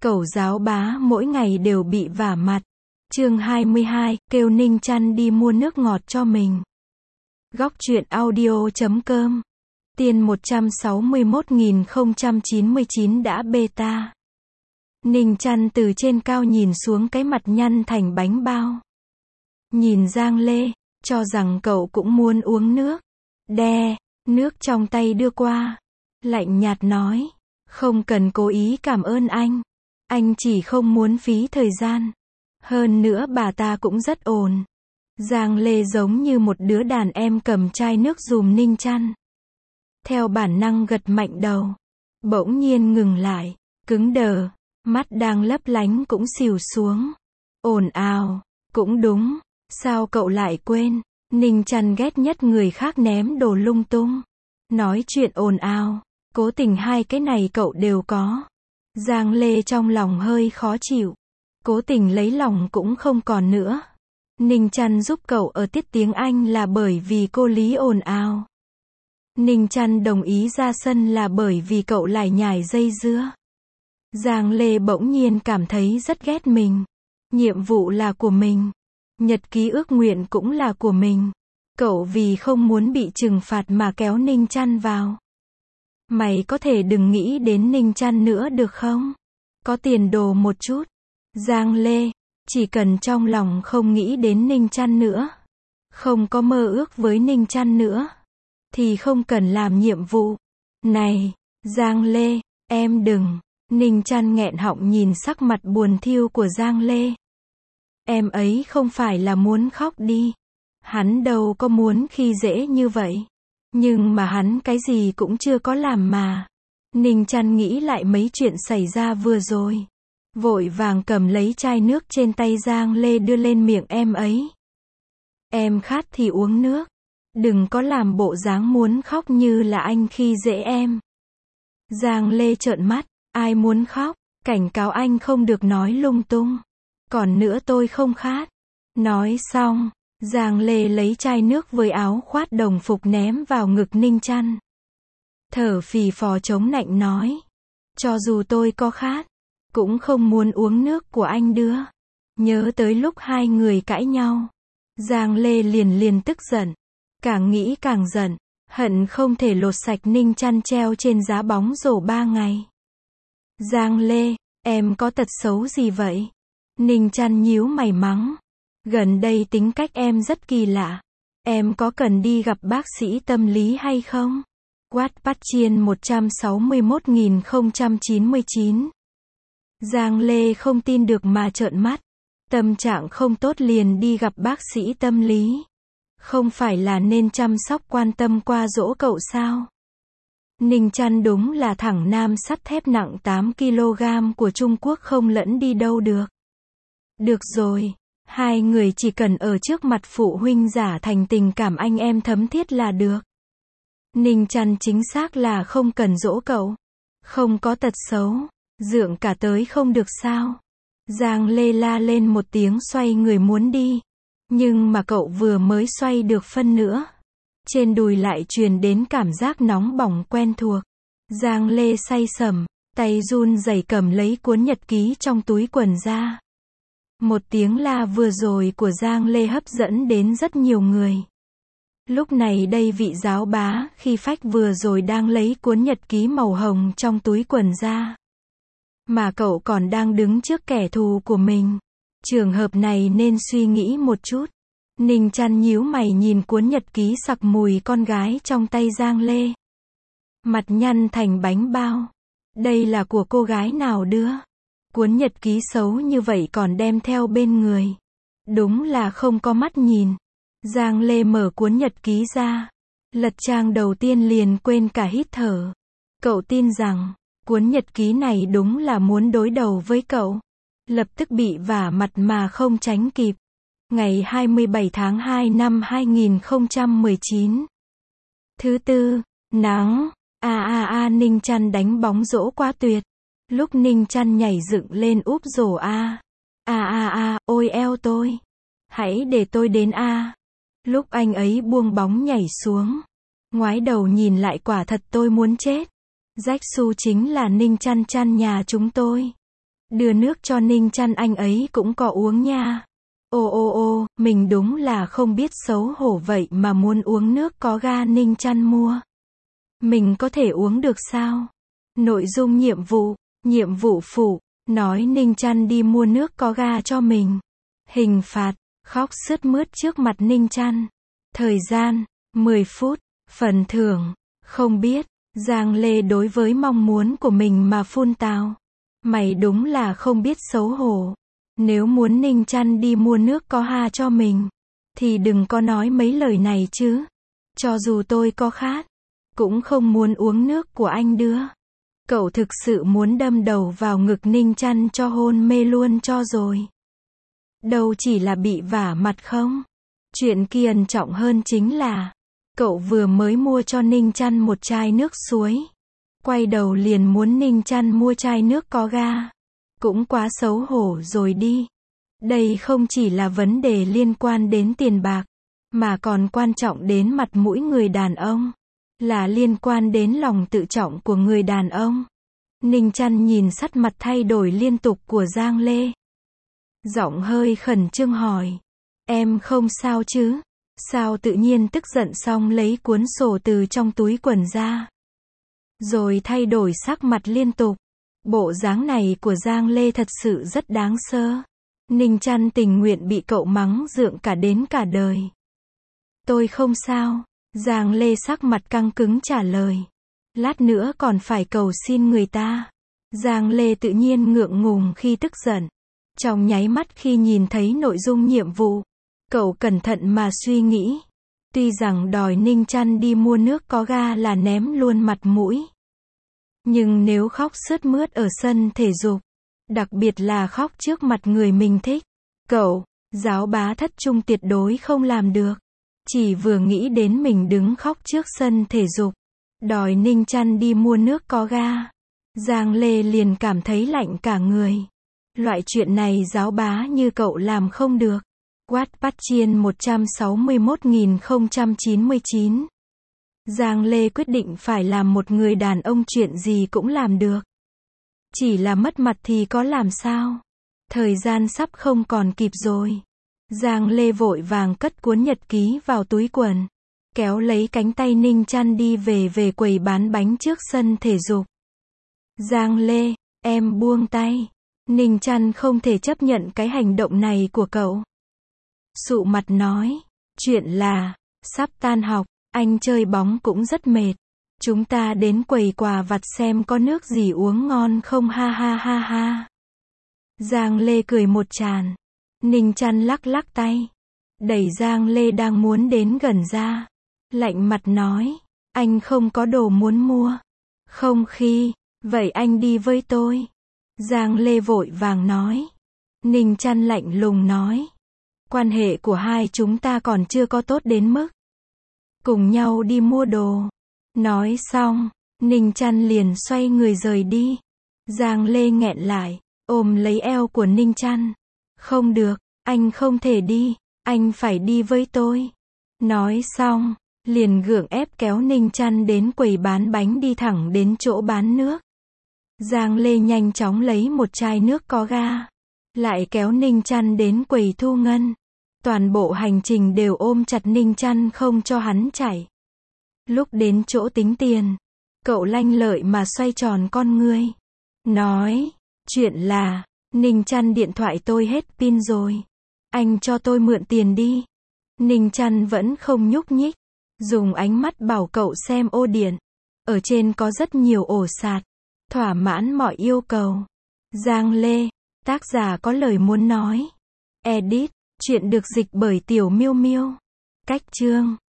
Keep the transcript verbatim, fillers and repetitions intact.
Cẩu giáo bá mỗi ngày đều bị vả mặt. Chương hai mươi hai, kêu Ninh Chăn đi mua nước ngọt cho mình. Góc truyện audio chấm com. Tiên một trăm sáu mươi mốt nghìn không trăm chín mươi chín đã beta. Ninh Chăn từ trên cao nhìn xuống cái mặt nhăn thành bánh bao. Nhìn Giang Lê, cho rằng cậu cũng muốn uống nước. Đe, nước trong tay đưa qua. Lạnh nhạt nói, không cần cố ý cảm ơn anh. Anh chỉ không muốn phí thời gian. Hơn nữa bà ta cũng rất ổn. Giang Lê giống như một đứa đàn em cầm chai nước dùm Ninh Chăn. Theo bản năng gật mạnh đầu. Bỗng nhiên ngừng lại, cứng đờ, mắt đang lấp lánh cũng xìu xuống. Ồn ào, cũng đúng, sao cậu lại quên? Ninh Chăn ghét nhất người khác ném đồ lung tung. Nói chuyện ồn ào, cố tình hai cái này cậu đều có. Giang Lê trong lòng hơi khó chịu. Cố tình lấy lòng cũng không còn nữa. Ninh Chăn giúp cậu ở tiết tiếng Anh là bởi vì cô Lý ồn ào. Ninh Chăn đồng ý ra sân là bởi vì cậu lải nhải dây dưa. Giang Lê bỗng nhiên cảm thấy rất ghét mình. Nhiệm vụ là của mình. Nhật ký ước nguyện cũng là của mình. Cậu vì không muốn bị trừng phạt mà kéo Ninh Chăn vào. Mày có thể đừng nghĩ đến Ninh Chăn nữa được không? Có tiền đồ một chút. Giang Lê, chỉ cần trong lòng không nghĩ đến Ninh Chăn nữa, không có mơ ước với Ninh Chăn nữa, thì không cần làm nhiệm vụ. Này, Giang Lê, em đừng. Ninh Chăn nghẹn họng nhìn sắc mặt buồn thiu của Giang Lê. Em ấy không phải là muốn khóc đi. Hắn đâu có muốn khi dễ như vậy. Nhưng mà hắn cái gì cũng chưa có làm mà. Ninh Chăn nghĩ lại mấy chuyện xảy ra vừa rồi. Vội vàng cầm lấy chai nước trên tay Giang Lê đưa lên miệng em ấy. Em khát thì uống nước. Đừng có làm bộ dáng muốn khóc như là anh khi dễ em. Giang Lê trợn mắt. Ai muốn khóc? Cảnh cáo anh không được nói lung tung. Còn nữa tôi không khát. Nói xong, Giang Lê lấy chai nước với áo khoác đồng phục ném vào ngực Ninh Chăn. Thở phì phò chống nạnh nói. Cho dù tôi có khát, cũng không muốn uống nước của anh đưa. Nhớ tới lúc hai người cãi nhau. Giang Lê liền liền tức giận. Càng nghĩ càng giận. Hận không thể lột sạch Ninh Chăn treo trên giá bóng rổ ba ngày. Giang Lê, em có tật xấu gì vậy? Ninh Chăn nhíu mày mắng. Gần đây tính cách em rất kỳ lạ. Em có cần đi gặp bác sĩ tâm lý hay không? Wattpad Chiên một trăm sáu mươi mốt nghìn không trăm chín mươi chín. Giang Lê không tin được mà trợn mắt. Tâm trạng không tốt liền đi gặp bác sĩ tâm lý. Không phải là nên chăm sóc quan tâm qua dỗ cậu sao? Ninh Chăn đúng là thẳng nam sắt thép nặng tám ki lô gam của Trung Quốc không lẫn đi đâu được. Được rồi, hai người chỉ cần ở trước mặt phụ huynh giả thành tình cảm anh em thấm thiết là được. Ninh Chăn chính xác là không cần dỗ cậu. Không có tật xấu, dượng cả tới không được sao? Giang Lê la lên một tiếng xoay người muốn đi. Nhưng mà cậu vừa mới xoay được phân nữa. Trên đùi lại truyền đến cảm giác nóng bỏng quen thuộc. Giang Lê say sẩm, tay run rẩy cầm lấy cuốn nhật ký trong túi quần ra. Một tiếng la vừa rồi của Giang Lê hấp dẫn đến rất nhiều người. Lúc này đây vị giáo bá khi phách vừa rồi đang lấy cuốn nhật ký màu hồng trong túi quần ra. Mà cậu còn đang đứng trước kẻ thù của mình. Trường hợp này nên suy nghĩ một chút. Ninh Chăn nhíu mày nhìn cuốn nhật ký sặc mùi con gái trong tay Giang Lê. Mặt nhăn thành bánh bao. Đây là của cô gái nào đưa? Cuốn nhật ký xấu như vậy còn đem theo bên người. Đúng là không có mắt nhìn. Giang Lê mở cuốn nhật ký ra. Lật trang đầu tiên liền quên cả hít thở. Cậu tin rằng, cuốn nhật ký này đúng là muốn đối đầu với cậu. Lập tức bị vả mặt mà không tránh kịp. Ngày hai mươi bảy tháng hai năm hai nghìn không trăm mười chín. Thứ tư, nắng. A a a Ninh Chăn đánh bóng rổ quá tuyệt. Lúc Ninh Chăn nhảy dựng lên úp rổ a. A a a, ôi eo tôi. Hãy để tôi đến a. Lúc anh ấy buông bóng nhảy xuống. Ngoái đầu nhìn lại quả thật tôi muốn chết. Rách Su chính là Ninh Chăn Chăn nhà chúng tôi. Đưa nước cho Ninh Chăn anh ấy cũng có uống nha. Ô ô ô, mình đúng là không biết xấu hổ vậy mà muốn uống nước có ga Ninh Chăn mua. Mình có thể uống được sao? Nội dung nhiệm vụ, nhiệm vụ phụ, nói Ninh Chăn đi mua nước có ga cho mình. Hình phạt, khóc sướt mướt trước mặt Ninh Chăn. Thời gian, mười phút. Phần thưởng, không biết. Giang Lê đối với mong muốn của mình mà phun tào. Mày đúng là không biết xấu hổ. Nếu muốn Ninh Chăn đi mua nước có ha cho mình, thì đừng có nói mấy lời này chứ. Cho dù tôi có khát, cũng không muốn uống nước của anh đưa. Cậu thực sự muốn đâm đầu vào ngực Ninh Chăn cho hôn mê luôn cho rồi. Đâu chỉ là bị vả mặt không. Chuyện kia ẩn trọng hơn chính là, cậu vừa mới mua cho Ninh Chăn một chai nước suối. Quay đầu liền muốn Ninh Chăn mua chai nước có ga. Cũng quá xấu hổ rồi đi. Đây không chỉ là vấn đề liên quan đến tiền bạc, mà còn quan trọng đến mặt mũi người đàn ông. Là liên quan đến lòng tự trọng của người đàn ông. Ninh Chăn nhìn sắc mặt thay đổi liên tục của Giang Lê. Giọng hơi khẩn trương hỏi. Em không sao chứ? Sao tự nhiên tức giận xong lấy cuốn sổ từ trong túi quần ra. Rồi thay đổi sắc mặt liên tục. Bộ dáng này của Giang Lê thật sự rất đáng sơ. Ninh Chăn tình nguyện bị cậu mắng rượng cả đến cả đời. Tôi không sao. Giang Lê sắc mặt căng cứng trả lời. Lát nữa còn phải cầu xin người ta. Giang Lê tự nhiên ngượng ngùng khi tức giận. Trong nháy mắt khi nhìn thấy nội dung nhiệm vụ, cậu cẩn thận mà suy nghĩ. Tuy rằng đòi Ninh Chăn đi mua nước có ga là ném luôn mặt mũi. Nhưng nếu khóc sướt mướt ở sân thể dục, đặc biệt là khóc trước mặt người mình thích, cậu, giáo bá thất trung tuyệt đối không làm được. Chỉ vừa nghĩ đến mình đứng khóc trước sân thể dục, đòi Ninh Chăn đi mua nước có ga, Giang Lê liền cảm thấy lạnh cả người. Loại chuyện này giáo bá như cậu làm không được. Wattpad Chiên một trăm sáu mươi mốt nghìn không trăm chín mươi chín. Giang Lê quyết định phải làm một người đàn ông chuyện gì cũng làm được. Chỉ là mất mặt thì có làm sao. Thời gian sắp không còn kịp rồi. Giang Lê vội vàng cất cuốn nhật ký vào túi quần. Kéo lấy cánh tay Ninh Chăn đi về về quầy bán bánh trước sân thể dục. Giang Lê, em buông tay. Ninh Chăn không thể chấp nhận cái hành động này của cậu. Sụ mặt nói. Chuyện là, sắp tan học, anh chơi bóng cũng rất mệt. Chúng ta đến quầy quà vặt xem có nước gì uống ngon không ha ha ha ha. Giang Lê cười một tràng. Ninh Chăn lắc lắc tay. Đẩy Giang Lê đang muốn đến gần ra. Lạnh mặt nói. Anh không có đồ muốn mua. Không khi, vậy anh đi với tôi. Giang Lê vội vàng nói. Ninh Chăn lạnh lùng nói. Quan hệ của hai chúng ta còn chưa có tốt đến mức cùng nhau đi mua đồ. Nói xong, Ninh Chăn liền xoay người rời đi. Giang Lê nghẹn lại, ôm lấy eo của Ninh Chăn. Không được, anh không thể đi, anh phải đi với tôi. Nói xong, liền gượng ép kéo Ninh Chăn đến quầy bán bánh đi thẳng đến chỗ bán nước. Giang Lê nhanh chóng lấy một chai nước có ga. Lại kéo Ninh Chăn đến quầy thu ngân. Toàn bộ hành trình đều ôm chặt Ninh Chăn không cho hắn chạy. Lúc đến chỗ tính tiền, cậu lanh lợi mà xoay tròn con ngươi. Nói, chuyện là, Ninh Chăn điện thoại tôi hết pin rồi. Anh cho tôi mượn tiền đi. Ninh Chăn vẫn không nhúc nhích. Dùng ánh mắt bảo cậu xem ô điện. Ở trên có rất nhiều ổ sạc. Thỏa mãn mọi yêu cầu. Giang Lê, tác giả có lời muốn nói. Edit, chuyện được dịch bởi Tiểu Miêu Miêu. Cách chương